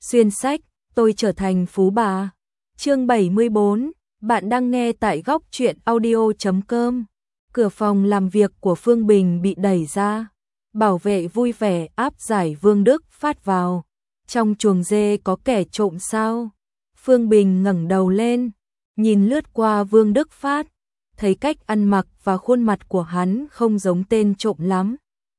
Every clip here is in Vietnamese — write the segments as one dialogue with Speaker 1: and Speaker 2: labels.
Speaker 1: Xuyên sách, tôi trở thành phú bà. Chương 74, bạn đang nghe tại góc truyện audio.com. Cửa phòng làm việc của Phương Bình bị đẩy ra. Bảo vệ vui vẻ áp giải Vương Đức Phát vào. Trong chuồng dê có kẻ trộm sao? Phương Bình ngẩng đầu lên, nhìn lướt qua Vương Đức Phát, thấy cách ăn mặc và khuôn mặt của hắn không giống tên trộm lắm.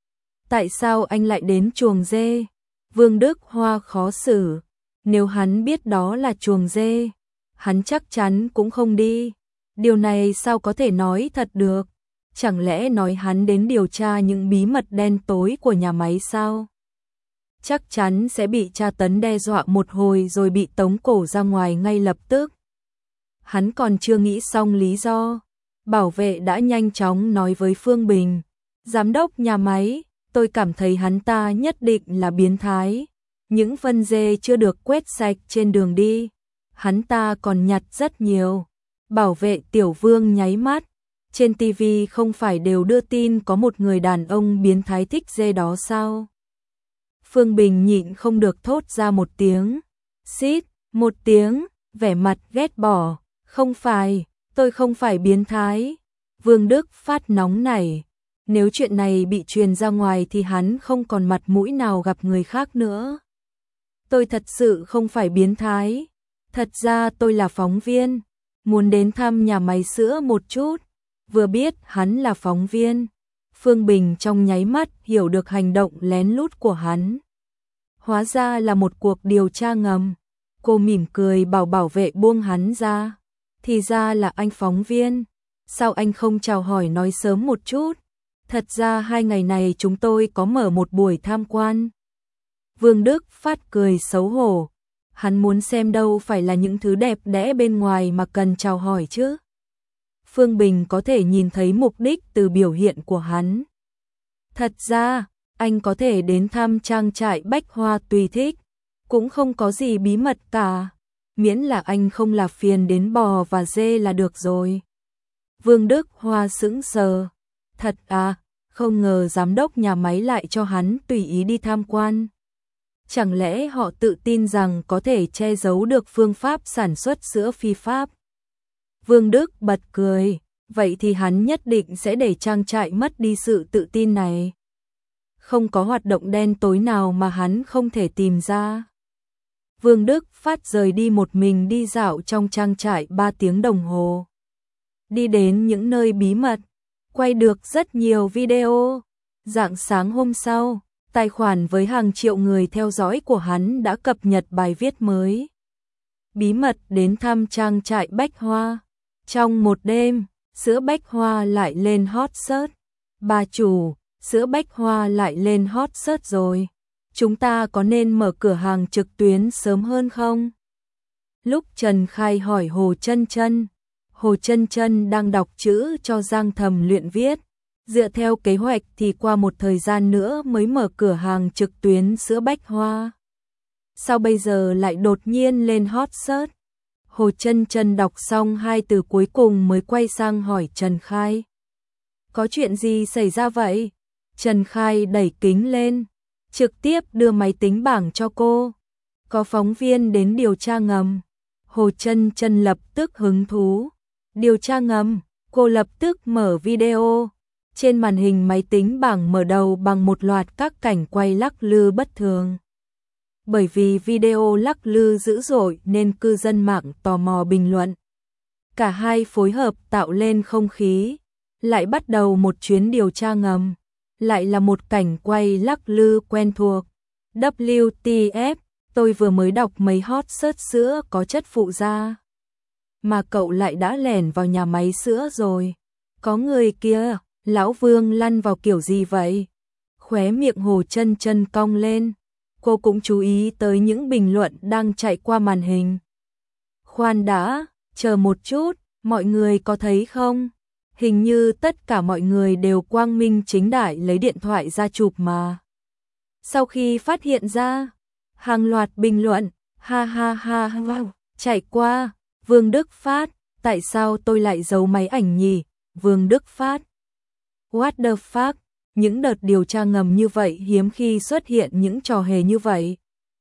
Speaker 1: Tại sao anh lại đến chuồng dê? Vương Đức Hoa khó xử. Nếu hắn biết đó là chuồng dê, hắn chắc chắn cũng không đi. Điều này sao có thể nói thật được? Chẳng lẽ nói hắn đến điều tra những bí mật đen tối của nhà máy sao? Chắc chắn sẽ bị tra tấn đe dọa một hồi rồi bị tống cổ ra ngoài ngay lập tức. Hắn còn chưa nghĩ xong lý do. Bảo vệ đã nhanh chóng nói với Phương Bình. Giám đốc nhà máy, tôi cảm thấy hắn ta nhất định là biến thái. Những phân dê chưa được quét sạch trên đường đi, hắn ta còn nhặt rất nhiều. Bảo vệ Tiểu Vương nháy mắt. Trên TV không phải đều đưa tin có một người đàn ông biến thái thích dê đó sao? Phương Bình nhịn không được thốt ra một tiếng. Xít, một tiếng, vẻ mặt ghét bỏ. Không phải, tôi không phải biến thái. Vương Đức Phát nóng nảy. Nếu chuyện này bị truyền ra ngoài thì hắn không còn mặt mũi nào gặp người khác nữa. Tôi thật sự không phải biến thái. Thật ra tôi là phóng viên, muốn đến thăm nhà máy sữa một chút. Vừa biết hắn là phóng viên, Phương Bình trong nháy mắt hiểu được hành động lén lút của hắn. Hóa ra là một cuộc điều tra ngầm. Cô mỉm cười bảo bảo vệ buông hắn ra. Thì ra là anh phóng viên. Sao anh không chào hỏi nói sớm một chút? Thật ra 2 ngày này chúng tôi có mở một buổi tham quan. Vương Đức Phát cười xấu hổ. Hắn muốn xem đâu phải là những thứ đẹp đẽ bên ngoài mà cần chào hỏi chứ. Phương Bình có thể nhìn thấy mục đích từ biểu hiện của hắn. Thật ra, anh có thể đến thăm trang trại Bách Hoa tùy thích. Cũng không có gì bí mật cả. Miễn là anh không làm phiền đến bò và dê là được rồi. Vương Đức Hoa sững sờ. Thật à, không ngờ giám đốc nhà máy lại cho hắn tùy ý đi tham quan. Chẳng lẽ họ tự tin rằng có thể che giấu được phương pháp sản xuất sữa phi pháp? Vương Đức bật cười, vậy thì hắn nhất định sẽ để trang trại mất đi sự tự tin này. Không có hoạt động đen tối nào mà hắn không thể tìm ra. Vương Đức Phát rời đi một mình đi dạo trong trang trại 3 tiếng đồng hồ. Đi đến những nơi bí mật, quay được rất nhiều video. Rạng sáng hôm sau, tài khoản với hàng triệu người theo dõi của hắn đã cập nhật bài viết mới. Bí mật đến thăm trang trại Bách Hoa. Trong một đêm, sữa Bách Hoa lại lên hot search. Bà chủ, sữa Bách Hoa lại lên hot search rồi. Chúng ta có nên mở cửa hàng trực tuyến sớm hơn không? Lúc Trần Khai hỏi Hồ Chân Chân, Hồ Chân Chân đang đọc chữ cho Giang Thầm luyện viết. Dựa theo kế hoạch thì qua một thời gian nữa mới mở cửa hàng trực tuyến sữa Bách Hoa. Sao bây giờ lại đột nhiên lên hot search? Hồ Chân Chân đọc xong 2 từ cuối cùng mới quay sang hỏi Trần Khai. Có chuyện gì xảy ra vậy? Trần Khai đẩy kính lên, trực tiếp đưa máy tính bảng cho cô. Có phóng viên đến điều tra ngầm. Hồ Chân Chân lập tức hứng thú. Điều tra ngầm, cô lập tức mở video. Trên màn hình máy tính bảng mở đầu bằng một loạt các cảnh quay lắc lư bất thường. Bởi vì video lắc lư dữ dội nên cư dân mạng tò mò bình luận. Cả hai phối hợp tạo lên không khí. Lại bắt đầu một chuyến điều tra ngầm. Lại là một cảnh quay lắc lư quen thuộc. WTF, tôi vừa mới đọc mấy hot search sữa có chất phụ gia. Mà cậu lại đã lẻn vào nhà máy sữa rồi. Có người kia, lão Vương lăn vào kiểu gì vậy? Khóe miệng Hồ Chân Chân cong lên. Cô cũng chú ý tới những bình luận đang chạy qua màn hình. Khoan đã, chờ một chút, mọi người có thấy không? Hình như tất cả mọi người đều quang minh chính đại lấy điện thoại ra chụp mà. Sau khi phát hiện ra, hàng loạt bình luận, ha ha ha wow, chạy qua, Vương Đức Phát, tại sao tôi lại giấu máy ảnh nhỉ? Vương Đức Phát. What the fuck? Những đợt điều tra ngầm như vậy hiếm khi xuất hiện những trò hề như vậy.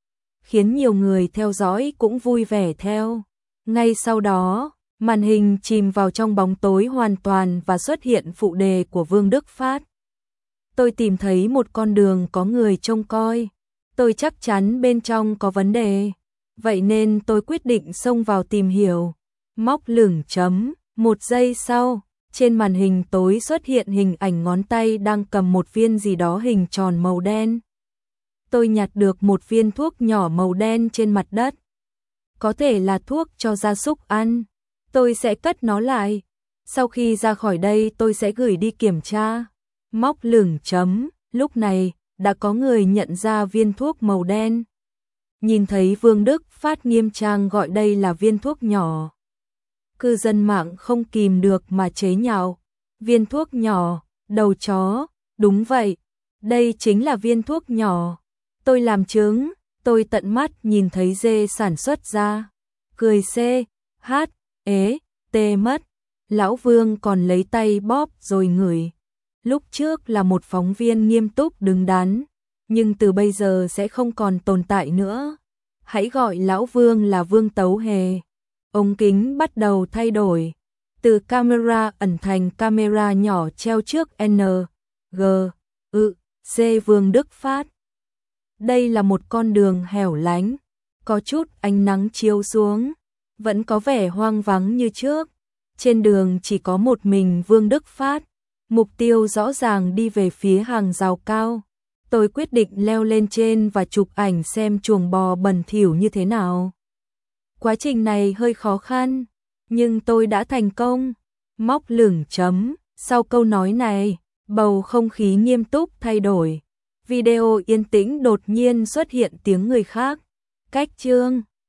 Speaker 1: khiến nhiều người theo dõi cũng vui vẻ theo. Ngay sau đó, màn hình chìm vào trong bóng tối hoàn toàn và xuất hiện phụ đề của Vương Đức Phát. Tôi tìm thấy một con đường có người trông coi. Tôi chắc chắn bên trong có vấn đề. Vậy nên tôi quyết định xông vào tìm hiểu. Móc lửng chấm. 1 giây sau, trên màn hình tối xuất hiện hình ảnh ngón tay đang cầm một viên gì đó hình tròn màu đen. Tôi nhặt được một viên thuốc nhỏ màu đen trên mặt đất. Có thể là thuốc cho gia súc ăn. Tôi sẽ cất nó lại. Sau khi ra khỏi đây tôi sẽ gửi đi kiểm tra. Móc lửng chấm. Lúc này, đã có người nhận ra viên thuốc màu đen. Nhìn thấy Vương Đức Phát nghiêm trang gọi đây là viên thuốc nhỏ. Cư dân mạng không kìm được mà chế nhạo. Viên thuốc nhỏ, đầu chó, đúng vậy, đây chính là viên thuốc nhỏ. Tôi làm chứng, tôi tận mắt nhìn thấy dê sản xuất ra. Cười xê, hát, ế, tê mất. Lão Vương còn lấy tay bóp rồi ngửi. Lúc trước là một phóng viên nghiêm túc đứng đắn, nhưng từ bây giờ sẽ không còn tồn tại nữa. Hãy gọi Lão Vương là Vương Tấu Hề. Ống kính bắt đầu thay đổi, từ camera ẩn thành camera nhỏ treo trước N, G, C Vương Đức Phát. Đây là một con đường hẻo lánh, có chút ánh nắng chiếu xuống, vẫn có vẻ hoang vắng như trước. Trên đường chỉ có một mình Vương Đức Phát, mục tiêu rõ ràng đi về phía hàng rào cao. Tôi quyết định leo lên trên và chụp ảnh xem chuồng bò bẩn thỉu như thế nào. Quá trình này hơi khó khăn, nhưng tôi đã thành công. Móc lửng chấm. Sau câu nói này, bầu không khí nghiêm túc thay đổi. Video yên tĩnh đột nhiên xuất hiện tiếng người khác. Cách chương.